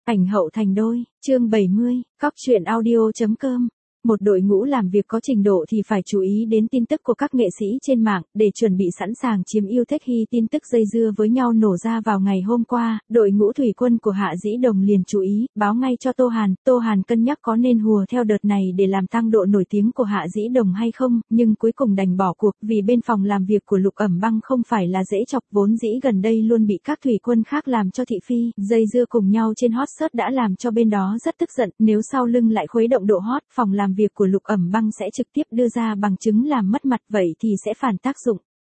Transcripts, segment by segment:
Ảnh hậu thành đôi, chương 70, cóc truyện audio.com. Một đội ngũ làm việc có trình độ thì phải chú ý đến tin tức của các nghệ sĩ trên mạng, để chuẩn bị sẵn sàng chiếm ưu thế khi tin tức dây dưa với nhau nổ ra vào ngày hôm qua. Đội ngũ thủy quân của Hạ Dĩ Đồng liền chú ý, báo ngay cho Tô Hàn cân nhắc có nên hùa theo đợt này để làm tăng độ nổi tiếng của Hạ Dĩ Đồng hay không, nhưng cuối cùng đành bỏ cuộc vì bên phòng làm việc của Lục Ẩm Băng không phải là dễ chọc, vốn dĩ gần đây luôn bị các thủy quân khác làm cho thị phi, dây dưa cùng nhau trên hot search đã làm cho bên đó rất tức giận, nếu sau lưng lại khuấy động độ hot, phòng làm việc của Lục Ẩm Băng sẽ trực tiếp đưa ra bằng chứng làm mất mặt, vậy thì sẽ phản tác dụng.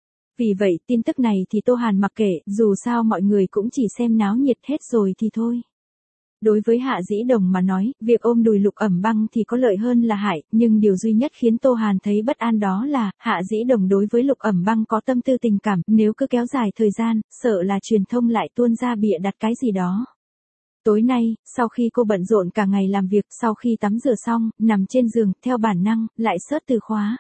Vì vậy tin tức này thì Tô Hàn mặc kệ, dù sao mọi người cũng chỉ xem náo nhiệt hết rồi thì thôi. Đối với Hạ Dĩ Đồng mà nói, việc ôm đùi Lục Ẩm Băng thì có lợi hơn là hại, nhưng điều duy nhất khiến Tô Hàn thấy bất an đó là, Hạ Dĩ Đồng đối với Lục Ẩm Băng có tâm tư tình cảm, nếu cứ kéo dài thời gian, sợ là truyền thông lại tuôn ra bịa đặt cái gì đó. Tối nay, sau khi cô bận rộn cả ngày làm việc, sau khi tắm rửa xong, nằm trên giường, theo bản năng, lại search từ khóa.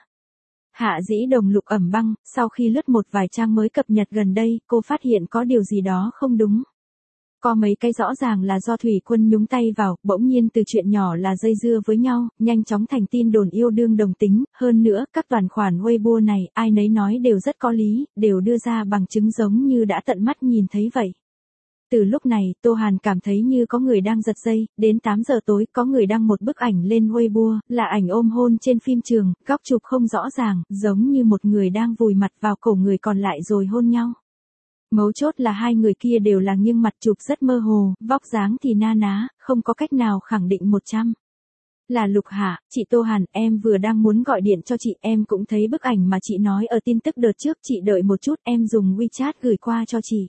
Hạ Dĩ Đồng Lục Ẩm Băng, sau khi lướt một vài trang mới cập nhật gần đây, cô phát hiện có điều gì đó không đúng. Có mấy cái rõ ràng là do thủy quân nhúng tay vào, bỗng nhiên từ chuyện nhỏ là dây dưa với nhau, nhanh chóng thành tin đồn yêu đương đồng tính, hơn nữa, các toàn khoản Weibo này, ai nấy nói đều rất có lý, đều đưa ra bằng chứng giống như đã tận mắt nhìn thấy vậy. Từ lúc này, Tô Hàn cảm thấy như có người đang giật dây, đến 8 giờ tối, có người đăng một bức ảnh lên Weibo, là ảnh ôm hôn trên phim trường, góc chụp không rõ ràng, giống như một người đang vùi mặt vào cổ người còn lại rồi hôn nhau. Mấu chốt là hai người kia đều là nghiêng mặt, chụp rất mơ hồ, vóc dáng thì na ná, không có cách nào khẳng định 100. Là Lục Hạ, chị Tô Hàn, em vừa đang muốn gọi điện cho chị, em cũng thấy bức ảnh mà chị nói ở tin tức đợt trước, chị đợi một chút, em dùng WeChat gửi qua cho chị.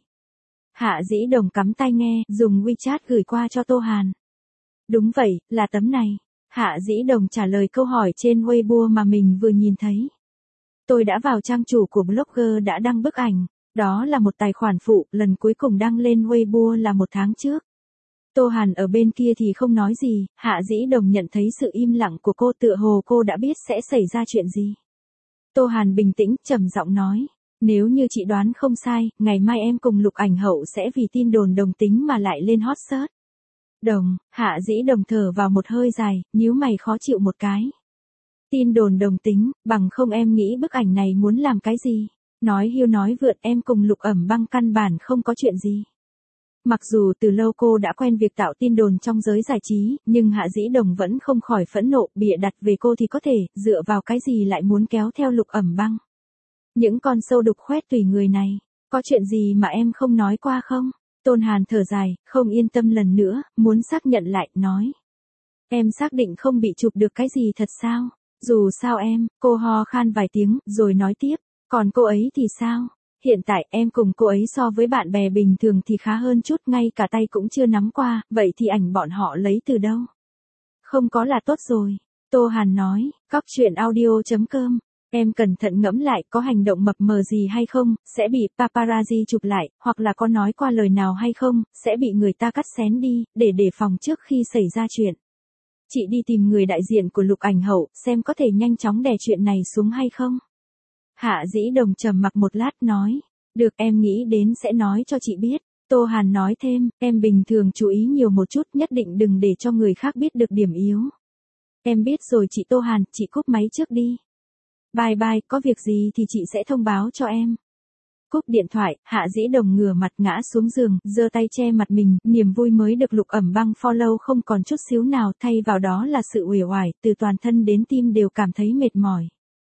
Hạ Dĩ Đồng cắm tai nghe, dùng WeChat gửi qua cho Tô Hàn. Đúng vậy, là tấm này. Hạ Dĩ Đồng trả lời câu hỏi trên Weibo mà mình vừa nhìn thấy. Tôi đã vào trang chủ của blogger đã đăng bức ảnh. Đó là một tài khoản phụ, lần cuối cùng đăng lên Weibo là 1 tháng trước. Tô Hàn ở bên kia thì không nói gì, Hạ Dĩ Đồng nhận thấy sự im lặng của cô, tựa hồ cô đã biết sẽ xảy ra chuyện gì. Tô Hàn bình tĩnh, trầm giọng nói, nếu như chị đoán không sai, ngày mai em cùng Lục Ảnh Hậu sẽ vì tin đồn đồng tính mà lại lên hot search. Hạ Dĩ Đồng thở vào một hơi dài, nhíu mày khó chịu một cái. Tin đồn đồng tính, bằng không em nghĩ bức ảnh này muốn làm cái gì? Nói hiêu nói vượt, em cùng Lục Ẩm Băng căn bản không có chuyện gì. Mặc dù từ lâu cô đã quen việc tạo tin đồn trong giới giải trí, nhưng Hạ Dĩ Đồng vẫn không khỏi phẫn nộ, bịa đặt về cô thì có thể, dựa vào cái gì lại muốn kéo theo Lục Ẩm Băng. Những con sâu đục khoét tùy người này, có chuyện gì mà em không nói qua không? Tôn Hàn thở dài, không yên tâm lần nữa, muốn xác nhận lại, nói. Em xác định không bị chụp được cái gì thật sao? Dù sao cô ho khan vài tiếng, rồi nói tiếp. Còn cô ấy thì sao? Hiện tại em cùng cô ấy so với bạn bè bình thường thì khá hơn chút, ngay cả tay cũng chưa nắm qua, vậy thì ảnh bọn họ lấy từ đâu? Không có là tốt rồi. Tô Hàn nói, cóc truyện audio.com. Em cẩn thận ngẫm lại, có hành động mập mờ gì hay không, sẽ bị paparazzi chụp lại, hoặc là có nói qua lời nào hay không, sẽ bị người ta cắt xén đi, để đề phòng trước khi xảy ra chuyện. Chị đi tìm người đại diện của Lục Ảnh Hậu, xem có thể nhanh chóng đè chuyện này xuống hay không. Hạ Dĩ Đồng trầm mặc một lát nói, được, em nghĩ đến sẽ nói cho chị biết. Tô Hàn nói thêm, em bình thường chú ý nhiều một chút, nhất định đừng để cho người khác biết được điểm yếu. Em biết rồi chị Tô Hàn, chị cúp máy trước đi. Bye bye, có việc gì thì chị sẽ thông báo cho em. Cúp điện thoại, Hạ Dĩ Đồng ngửa mặt ngã xuống giường, giơ tay che mặt mình, niềm vui mới được Lục Ẩm Băng follow không còn chút xíu nào, thay vào đó là sự uể oải, từ toàn thân đến tim đều cảm thấy mệt mỏi.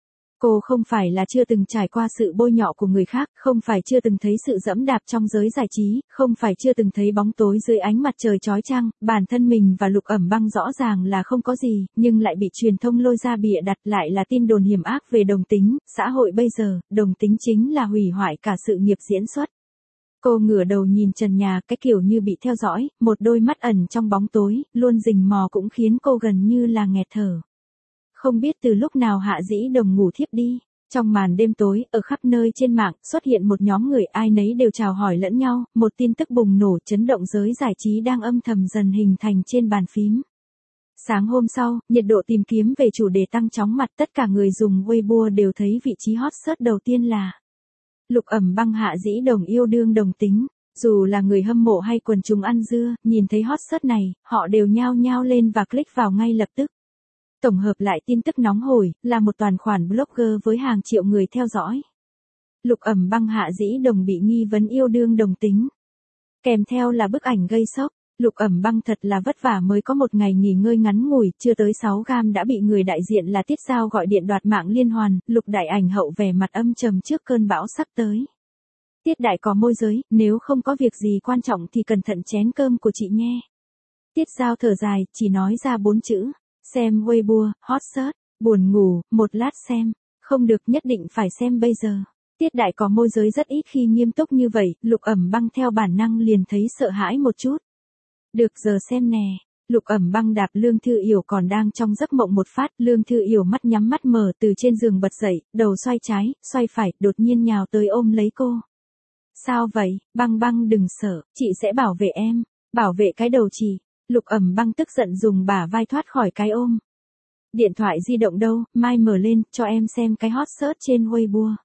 Cô không phải là chưa từng trải qua sự bôi nhọ của người khác, không phải chưa từng thấy sự dẫm đạp trong giới giải trí, không phải chưa từng thấy bóng tối dưới ánh mặt trời chói chang, bản thân mình và Lục Ẩm Băng rõ ràng là không có gì, nhưng lại bị truyền thông lôi ra bịa đặt, lại là tin đồn hiểm ác về đồng tính, xã hội bây giờ, đồng tính chính là hủy hoại cả sự nghiệp diễn xuất. Cô ngửa đầu nhìn trần nhà, cái kiểu như bị theo dõi, một đôi mắt ẩn trong bóng tối, luôn rình mò cũng khiến cô gần như là nghẹt thở. Không biết từ lúc nào Hạ Dĩ Đồng ngủ thiếp đi. Trong màn đêm tối, ở khắp nơi trên mạng, xuất hiện một nhóm người ai nấy đều chào hỏi lẫn nhau, một tin tức bùng nổ chấn động giới giải trí đang âm thầm dần hình thành trên bàn phím. Sáng hôm sau, nhiệt độ tìm kiếm về chủ đề tăng chóng mặt, tất cả người dùng Weibo đều thấy vị trí hot search đầu tiên là Lục Ẩm Băng Hạ Dĩ Đồng yêu đương đồng tính. Dù là người hâm mộ hay quần chúng ăn dưa, nhìn thấy hot search này, họ đều nhao nhao lên và click vào ngay lập tức. Tổng hợp lại tin tức nóng hổi, là một toàn khoản blogger với hàng triệu người theo dõi. Lục Ẩm Băng Hạ Dĩ Đồng bị nghi vấn yêu đương đồng tính. Kèm theo là bức ảnh gây sốc. Lục Ẩm Băng thật là vất vả mới có một ngày nghỉ ngơi ngắn ngủi, chưa tới 6 gam đã bị người đại diện là Tiết Giao gọi điện đoạt mạng liên hoàn. Lục Đại Ảnh Hậu vẻ mặt âm trầm trước cơn bão sắp tới. Tiết Đại có môi giới, nếu không có việc gì quan trọng thì cẩn thận chén cơm của chị nghe. Tiết Giao thở dài, chỉ nói ra 4 chữ. Xem Weibo, hot search, buồn ngủ, một lát xem. Không được, nhất định phải xem bây giờ. Tiết Đại có môi giới rất ít khi nghiêm túc như vậy, Lục Ẩm Băng theo bản năng liền thấy sợ hãi một chút. Được giờ xem nè. Lục Ẩm Băng đạp Lương Thư Yểu còn đang trong giấc mộng một phát, Lương Thư Yểu mắt nhắm mắt mở từ trên giường bật dậy, đầu xoay trái, xoay phải, đột nhiên nhào tới ôm lấy cô. Sao vậy, Băng Băng đừng sợ, chị sẽ bảo vệ em, bảo vệ cái đầu chị. Lục Ẩm Băng tức giận dùng bả vai thoát khỏi cái ôm. Điện thoại di động đâu, mai mở lên, cho em xem cái hot search trên Weibo.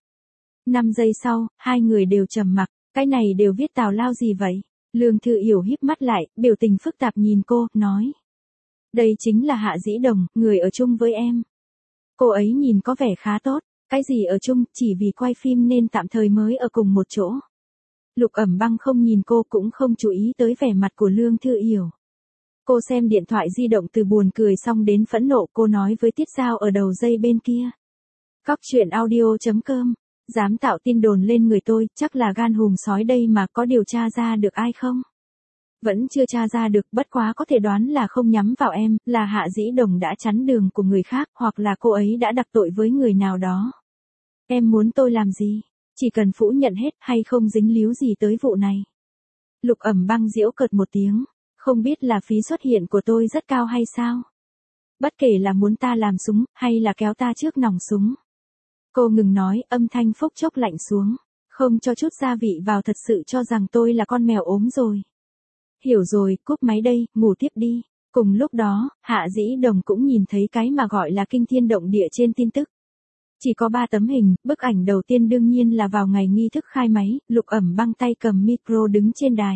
5 giây sau, hai người đều trầm mặc, cái này đều viết tào lao gì vậy? Lương Thư Yểu híp mắt lại, biểu tình phức tạp nhìn cô, nói. Đây chính là Hạ Dĩ Đồng, người ở chung với em. Cô ấy nhìn có vẻ khá tốt, cái gì ở chung, chỉ vì quay phim nên tạm thời mới ở cùng một chỗ. Lục Ẩm Băng không nhìn cô cũng không chú ý tới vẻ mặt của Lương Thư Yểu. Cô xem điện thoại di động từ buồn cười xong đến phẫn nộ, cô nói với Tiết Giao ở đầu dây bên kia. Cóc truyện audio.com, dám tạo tin đồn lên người tôi, chắc là gan hùm sói đây mà, có điều tra ra được ai không? Vẫn chưa tra ra được, bất quá có thể đoán là không nhắm vào em, là Hạ Dĩ Đồng đã chắn đường của người khác, hoặc là cô ấy đã đặc tội với người nào đó. Em muốn tôi làm gì? Chỉ cần phủ nhận hết hay không dính líu gì tới vụ này. Lục Ẩm Băng giễu cợt một tiếng. Không biết là phí xuất hiện của tôi rất cao hay sao? Bất kể là muốn ta làm súng, hay là kéo ta trước nòng súng. Cô ngừng nói, âm thanh phốc chốc lạnh xuống. Không cho chút gia vị vào, thật sự cho rằng tôi là con mèo ốm rồi. Hiểu rồi, cúp máy đây, ngủ tiếp đi. Cùng lúc đó, Hạ Dĩ Đồng cũng nhìn thấy cái mà gọi là kinh thiên động địa trên tin tức. Chỉ có 3 tấm hình, bức ảnh đầu tiên đương nhiên là vào ngày nghi thức khai máy, Lục Ẩm Băng tay cầm micro đứng trên đài.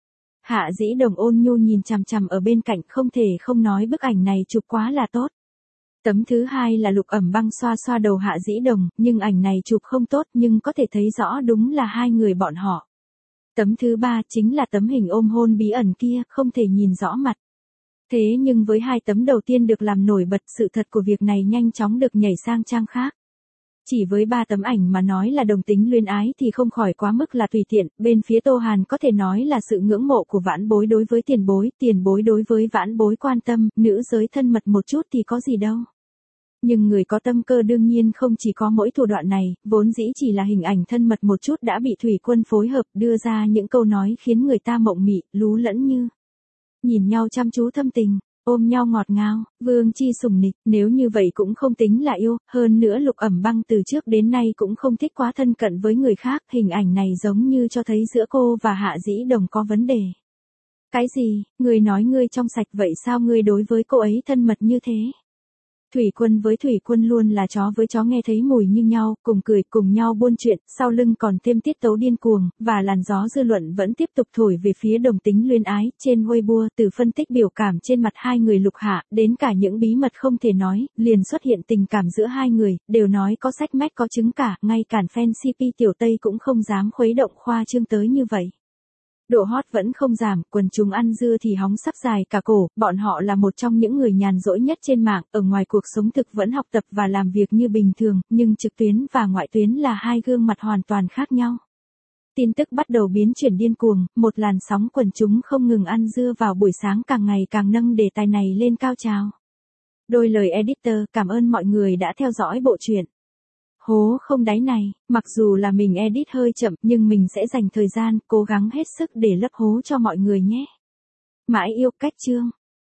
Hạ Dĩ Đồng ôn nhu nhìn chằm chằm ở bên cạnh, không thể không nói bức ảnh này chụp quá là tốt. Tấm thứ hai là Lục Ẩm Băng xoa xoa đầu Hạ Dĩ Đồng, nhưng ảnh này chụp không tốt nhưng có thể thấy rõ đúng là hai người bọn họ. Tấm thứ ba chính là tấm hình ôm hôn bí ẩn kia, không thể nhìn rõ mặt. Thế nhưng với 2 tấm đầu tiên được làm nổi bật, sự thật của việc này nhanh chóng được nhảy sang trang khác. Chỉ với 3 tấm ảnh mà nói là đồng tính luyến ái thì không khỏi quá mức là tùy tiện, bên phía Tô Hàn có thể nói là sự ngưỡng mộ của Vãn Bối đối với tiền bối đối với Vãn Bối quan tâm, nữ giới thân mật một chút thì có gì đâu. Nhưng người có tâm cơ đương nhiên không chỉ có mỗi thủ đoạn này, vốn dĩ chỉ là hình ảnh thân mật một chút đã bị Thủy Quân phối hợp đưa ra những câu nói khiến người ta mộng mị, lú lẫn như. Nhìn nhau chăm chú thâm tình. Ôm nhau ngọt ngào, vương chi sủng nịch, nếu như vậy cũng không tính là yêu, hơn nữa Lục Ẩm Băng từ trước đến nay cũng không thích quá thân cận với người khác, hình ảnh này giống như cho thấy giữa cô và Hạ Dĩ Đồng có vấn đề. Cái gì, người nói ngươi trong sạch vậy sao ngươi đối với cô ấy thân mật như thế? Thủy Quân với Thủy Quân luôn là chó với chó nghe thấy mùi như nhau, cùng cười, cùng nhau buôn chuyện, sau lưng còn thêm tiết tấu điên cuồng, và làn gió dư luận vẫn tiếp tục thổi về phía đồng tính luyến ái. Trên Weibo, từ phân tích biểu cảm trên mặt hai người Lục Hạ, đến cả những bí mật không thể nói, liền xuất hiện tình cảm giữa hai người, đều nói có sách mách có chứng cả, ngay cản fan CP Tiểu Tây cũng không dám khuấy động khoa trương tới như vậy. Độ hot vẫn không giảm, quần chúng ăn dưa thì hóng sắp dài cả cổ, bọn họ là một trong những người nhàn rỗi nhất trên mạng, ở ngoài cuộc sống thực vẫn học tập và làm việc như bình thường, nhưng trực tuyến và ngoại tuyến là hai gương mặt hoàn toàn khác nhau. Tin tức bắt đầu biến chuyển điên cuồng, một làn sóng quần chúng không ngừng ăn dưa vào buổi sáng càng ngày càng nâng đề tài này lên cao trào. Đôi lời editor, cảm ơn mọi người đã theo dõi bộ truyện. Hố không đáy này, mặc dù là mình edit hơi chậm nhưng mình sẽ dành thời gian, cố gắng hết sức để lấp hố cho mọi người nhé. Mãi yêu cách chương.